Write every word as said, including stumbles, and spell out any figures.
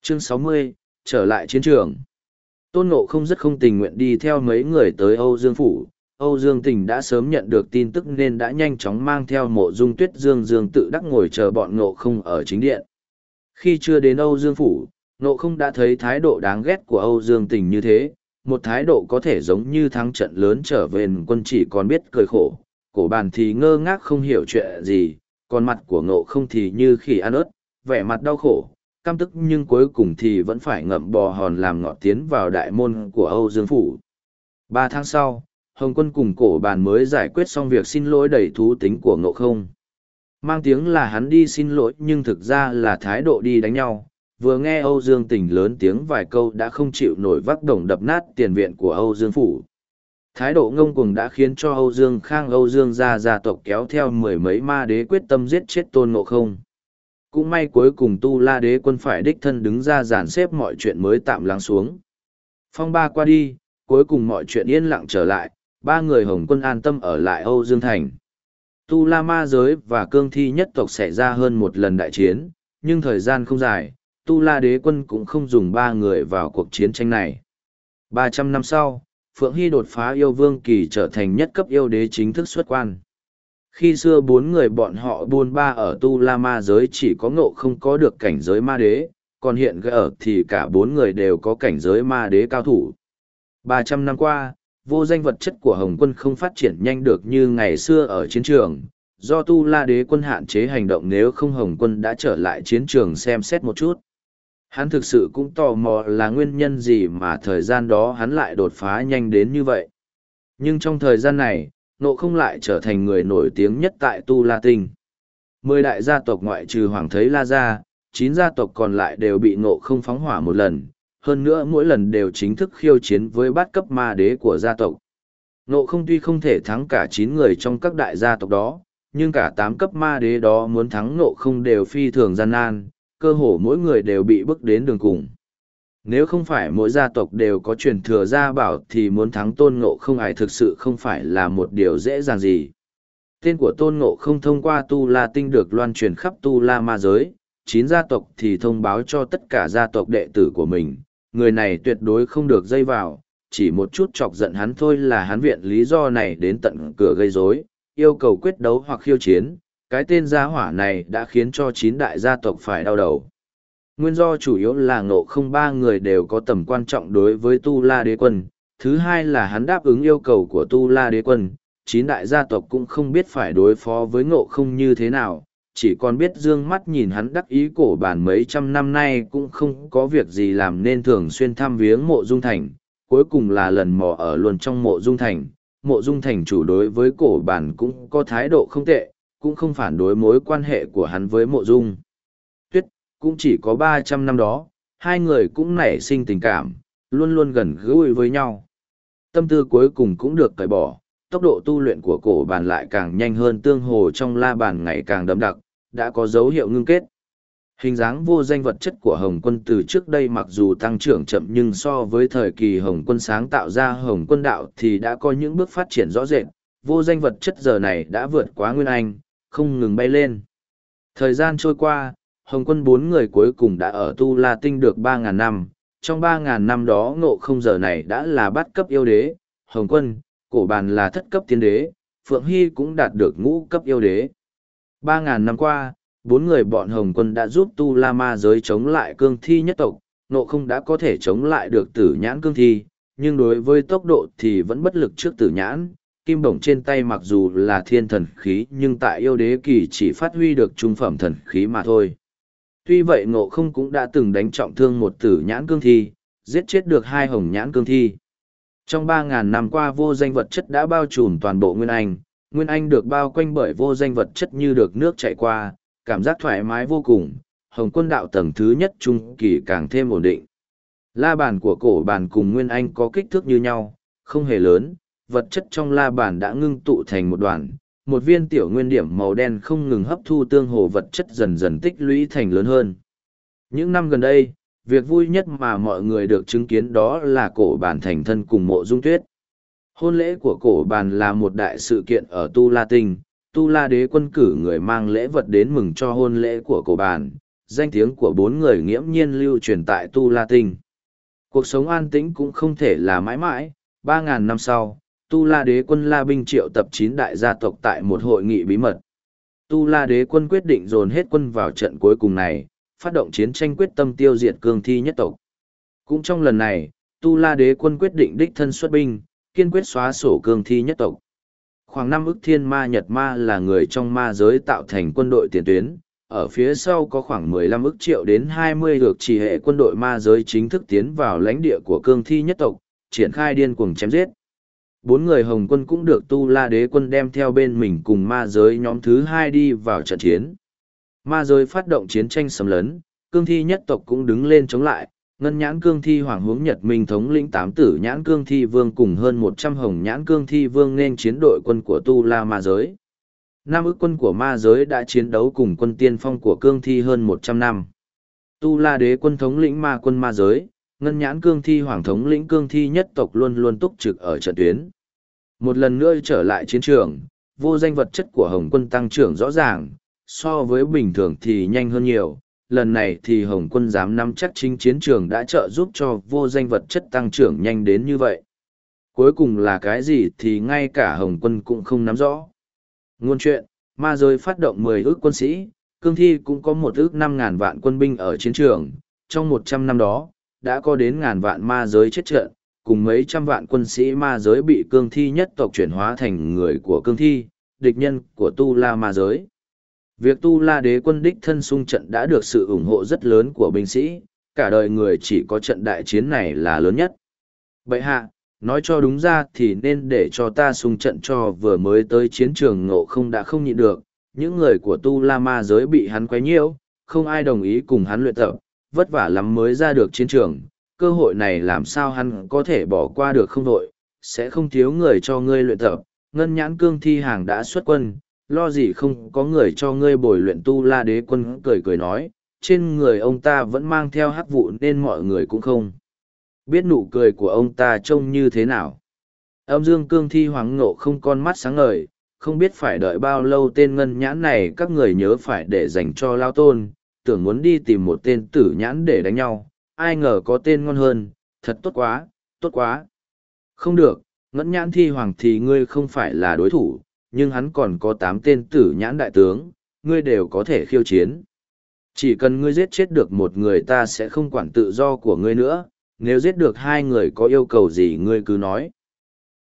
Chương sáu mươi, trở lại chiến trường. Tôn Ngộ không rất không tình nguyện đi theo mấy người tới Âu Dương Phủ. Âu Dương Tình đã sớm nhận được tin tức nên đã nhanh chóng mang theo Mộ Dung Tuyết Dương Dương tự đắc ngồi chờ bọn Ngộ không ở chính điện. Khi chưa đến Âu Dương Phủ, Ngộ không đã thấy thái độ đáng ghét của Âu Dương Tình như thế, một thái độ có thể giống như thắng trận lớn trở về quân chỉ còn biết cười khổ, cổ bàn thì ngơ ngác không hiểu chuyện gì, còn mặt của Ngộ không thì như khỉ ăn ớt, vẻ mặt đau khổ, căm tức nhưng cuối cùng thì vẫn phải ngậm bò hòn làm ngọt tiến vào đại môn của Âu Dương Phủ. Ba tháng sau, Hồng Quân cùng cổ bàn mới giải quyết xong việc xin lỗi đầy thú tính của Ngộ không. Mang tiếng là hắn đi xin lỗi nhưng thực ra là thái độ đi đánh nhau. Vừa nghe Âu Dương Tình lớn tiếng vài câu đã không chịu nổi vác đồng đập nát tiền viện của Âu Dương Phủ. Thái độ ngông cuồng đã khiến cho Âu Dương Khang Âu Dương gia gia tộc kéo theo mười mấy ma đế quyết tâm giết chết Tôn Ngộ không. Cũng may cuối cùng Tu La Đế quân phải đích thân đứng ra dàn xếp mọi chuyện mới tạm lắng xuống. Phong ba qua đi, cuối cùng mọi chuyện yên lặng trở lại, ba người Hồng Quân an tâm ở lại Âu Dương Thành. Tu La Ma giới và cương thi nhất tộc xảy ra hơn một lần đại chiến, nhưng thời gian không dài, Tu La Đế quân cũng không dùng ba người vào cuộc chiến tranh này. Ba trăm năm sau, Phượng Hy đột phá yêu vương kỳ trở thành nhất cấp yêu đế chính thức xuất quan. Khi xưa bốn người bọn họ buôn ba ở Tu La Ma giới chỉ có Ngộ không có được cảnh giới ma đế, còn hiện ở thì cả bốn người đều có cảnh giới ma đế cao thủ. Ba trăm năm qua, vô danh vật chất của Hồng Quân không phát triển nhanh được như ngày xưa ở chiến trường, do Tu La Đế quân hạn chế hành động, nếu không Hồng Quân đã trở lại chiến trường xem xét một chút. Hắn thực sự cũng tò mò là nguyên nhân gì mà thời gian đó hắn lại đột phá nhanh đến như vậy. Nhưng trong thời gian này, Ngộ không lại trở thành người nổi tiếng nhất tại Tu La Tinh. Mười đại gia tộc ngoại trừ Hoàng Thấy La gia, chín gia tộc còn lại đều bị Ngộ không phóng hỏa một lần, hơn nữa mỗi lần đều chính thức khiêu chiến với bát cấp ma đế của gia tộc. Ngộ không tuy không thể thắng cả chín người trong các đại gia tộc đó, nhưng cả tám cấp ma đế đó muốn thắng Ngộ không đều phi thường gian nan, cơ hồ mỗi người đều bị bước đến đường cùng. Nếu không phải mỗi gia tộc đều có truyền thừa gia bảo thì muốn thắng Tôn Ngộ không ai thực sự không phải là một điều dễ dàng gì. Tên của Tôn Ngộ không thông qua Tu La Tinh được loan truyền khắp Tu La Ma giới, chín gia tộc thì thông báo cho tất cả gia tộc đệ tử của mình, người này tuyệt đối không được dây vào, chỉ một chút chọc giận hắn thôi là hắn viện lý do này đến tận cửa gây rối, yêu cầu quyết đấu hoặc khiêu chiến. Cái tên gia hỏa này đã khiến cho chín đại gia tộc phải đau đầu. Nguyên do chủ yếu là Ngộ không ba người đều có tầm quan trọng đối với Tu La Đế quân, thứ hai là hắn đáp ứng yêu cầu của Tu La Đế quân, chín đại gia tộc cũng không biết phải đối phó với Ngộ không như thế nào, chỉ còn biết dương mắt nhìn hắn đắc ý cổ bản mấy trăm năm nay cũng không có việc gì làm nên thường xuyên thăm viếng Mộ Dung Thành, cuối cùng là lần mò ở luôn trong Mộ Dung Thành. Mộ Dung Thành chủ đối với cổ bản cũng có thái độ không tệ, cũng không phản đối mối quan hệ của hắn với Mộ Dung Tuyết, cũng chỉ có ba trăm năm đó, hai người cũng nảy sinh tình cảm, luôn luôn gần gũi với nhau. Tâm tư cuối cùng cũng được cởi bỏ, tốc độ tu luyện của cổ bàn lại càng nhanh hơn, tương hồ trong la bàn ngày càng đậm đặc, đã có dấu hiệu ngưng kết. Hình dáng vô danh vật chất của Hồng Quân từ trước đây mặc dù tăng trưởng chậm nhưng so với thời kỳ Hồng Quân sáng tạo ra Hồng Quân đạo thì đã có những bước phát triển rõ rệt, vô danh vật chất giờ này đã vượt quá Nguyên Anh, không ngừng bay lên. Thời gian trôi qua, Hồng Quân bốn người cuối cùng đã ở Tu La Tinh được ba ngàn năm, trong ba ngàn năm đó Ngộ không giờ này đã là bát cấp yêu đế, Hồng Quân, cổ bàn là thất cấp tiên đế, Phượng Hy cũng đạt được ngũ cấp yêu đế. ba ngàn năm qua, bốn người bọn Hồng Quân đã giúp Tu La Ma giới chống lại cương thi nhất tộc, Ngộ không đã có thể chống lại được tử nhãn cương thi, nhưng đối với tốc độ thì vẫn bất lực trước tử nhãn. Kim bổng trên tay mặc dù là thiên thần khí nhưng tại yêu đế kỳ chỉ phát huy được trung phẩm thần khí mà thôi. Tuy vậy Ngộ không cũng đã từng đánh trọng thương một tử nhãn cương thi, giết chết được hai hồng nhãn cương thi. Trong ba ngàn năm qua vô danh vật chất đã bao trùm toàn bộ Nguyên Anh, Nguyên Anh được bao quanh bởi vô danh vật chất như được nước chảy qua, cảm giác thoải mái vô cùng, Hồng Quân đạo tầng thứ nhất trung kỳ càng thêm ổn định. La bàn của cổ bàn cùng Nguyên Anh có kích thước như nhau, không hề lớn, vật chất trong la bàn đã ngưng tụ thành một đoàn, một viên tiểu nguyên điểm màu đen không ngừng hấp thu tương hồ vật chất dần dần tích lũy thành lớn hơn. Những năm gần đây, việc vui nhất mà mọi người được chứng kiến đó là cổ bàn thành thân cùng Mộ Dung Tuyết. Hôn lễ của cổ bàn là một đại sự kiện ở Tu La Tinh, Tu La Đế quân cử người mang lễ vật đến mừng cho hôn lễ của cổ bàn, danh tiếng của bốn người nghiễm nhiên lưu truyền tại Tu La Tinh. Cuộc sống an tĩnh cũng không thể là mãi mãi, ba ngàn năm sau, Tu La Đế quân La Binh triệu tập chín đại gia tộc tại một hội nghị bí mật. Tu La Đế quân quyết định dồn hết quân vào trận cuối cùng này, phát động chiến tranh quyết tâm tiêu diệt cương thi nhất tộc. Cũng trong lần này, Tu La Đế quân quyết định đích thân xuất binh, kiên quyết xóa sổ cương thi nhất tộc. Khoảng năm ức thiên ma Nhật ma là người trong ma giới tạo thành quân đội tiền tuyến, ở phía sau có khoảng mười lăm ức triệu đến hai mươi lượt chỉ hệ quân đội ma giới chính thức tiến vào lãnh địa của cương thi nhất tộc, triển khai điên cuồng chém giết. Bốn người Hồng quân cũng được Tu La Đế quân đem theo bên mình cùng ma giới nhóm thứ hai đi vào trận chiến. Ma giới phát động chiến tranh xâm lấn, cương thi nhất tộc cũng đứng lên chống lại, ngân nhãn cương thi hoàng hướng Nhật Minh thống lĩnh tám tử nhãn cương thi vương cùng hơn một trăm hồng nhãn cương thi vương nên chiến đội quân của Tu La ma giới. Năm ức quân của ma giới đã chiến đấu cùng quân tiên phong của cương thi hơn một trăm năm. Tu La Đế quân thống lĩnh ma quân ma giới, ngân nhãn cương thi hoàng thống lĩnh cương thi nhất tộc luôn luôn túc trực ở trận tuyến. Một lần nữa trở lại chiến trường, vô danh vật chất của Hồng quân tăng trưởng rõ ràng, so với bình thường thì nhanh hơn nhiều. Lần này thì Hồng quân dám nắm chắc chính chiến trường đã trợ giúp cho vô danh vật chất tăng trưởng nhanh đến như vậy. Cuối cùng là cái gì thì ngay cả Hồng quân cũng không nắm rõ. Ngôn chuyện, ma giới phát động mười ước quân sĩ, cương thi cũng có một ước năm ngàn vạn quân binh ở chiến trường. Trong một trăm năm đó, đã có đến ngàn vạn ma giới chết trận, cùng mấy trăm vạn quân sĩ ma giới bị cương thi nhất tộc chuyển hóa thành người của cương thi, địch nhân của Tu La ma giới. Việc Tu La Đế quân đích thân xung trận đã được sự ủng hộ rất lớn của binh sĩ, cả đời người chỉ có trận đại chiến này là lớn nhất. Bệ hạ, nói cho đúng ra thì nên để cho ta xung trận cho vừa mới tới chiến trường Ngộ Không đã không nhịn được, những người của Tu La ma giới bị hắn quấy nhiễu, không ai đồng ý cùng hắn luyện tập, vất vả lắm mới ra được chiến trường, cơ hội này làm sao hắn có thể bỏ qua được không đội, sẽ không thiếu người cho ngươi luyện tập, ngân nhãn cương thi hàng đã xuất quân, lo gì không có người cho ngươi bồi luyện. Tu La Đế quân cười cười nói, trên người ông ta vẫn mang theo hắc vụ nên mọi người cũng không biết nụ cười của ông ta trông như thế nào. Âm dương cương thi hoàng Ngộ Không con mắt sáng ngời, không biết phải đợi bao lâu tên ngân nhãn này các người nhớ phải để dành cho lao tôn, tưởng muốn đi tìm một tên tử nhãn để đánh nhau, ai ngờ có tên ngon hơn, thật tốt quá, tốt quá. Không được, ngân nhãn thi hoàng thì ngươi không phải là đối thủ, nhưng hắn còn có tám tên tử nhãn đại tướng, ngươi đều có thể khiêu chiến. Chỉ cần ngươi giết chết được một người ta sẽ không quản tự do của ngươi nữa, nếu giết được hai người có yêu cầu gì ngươi cứ nói.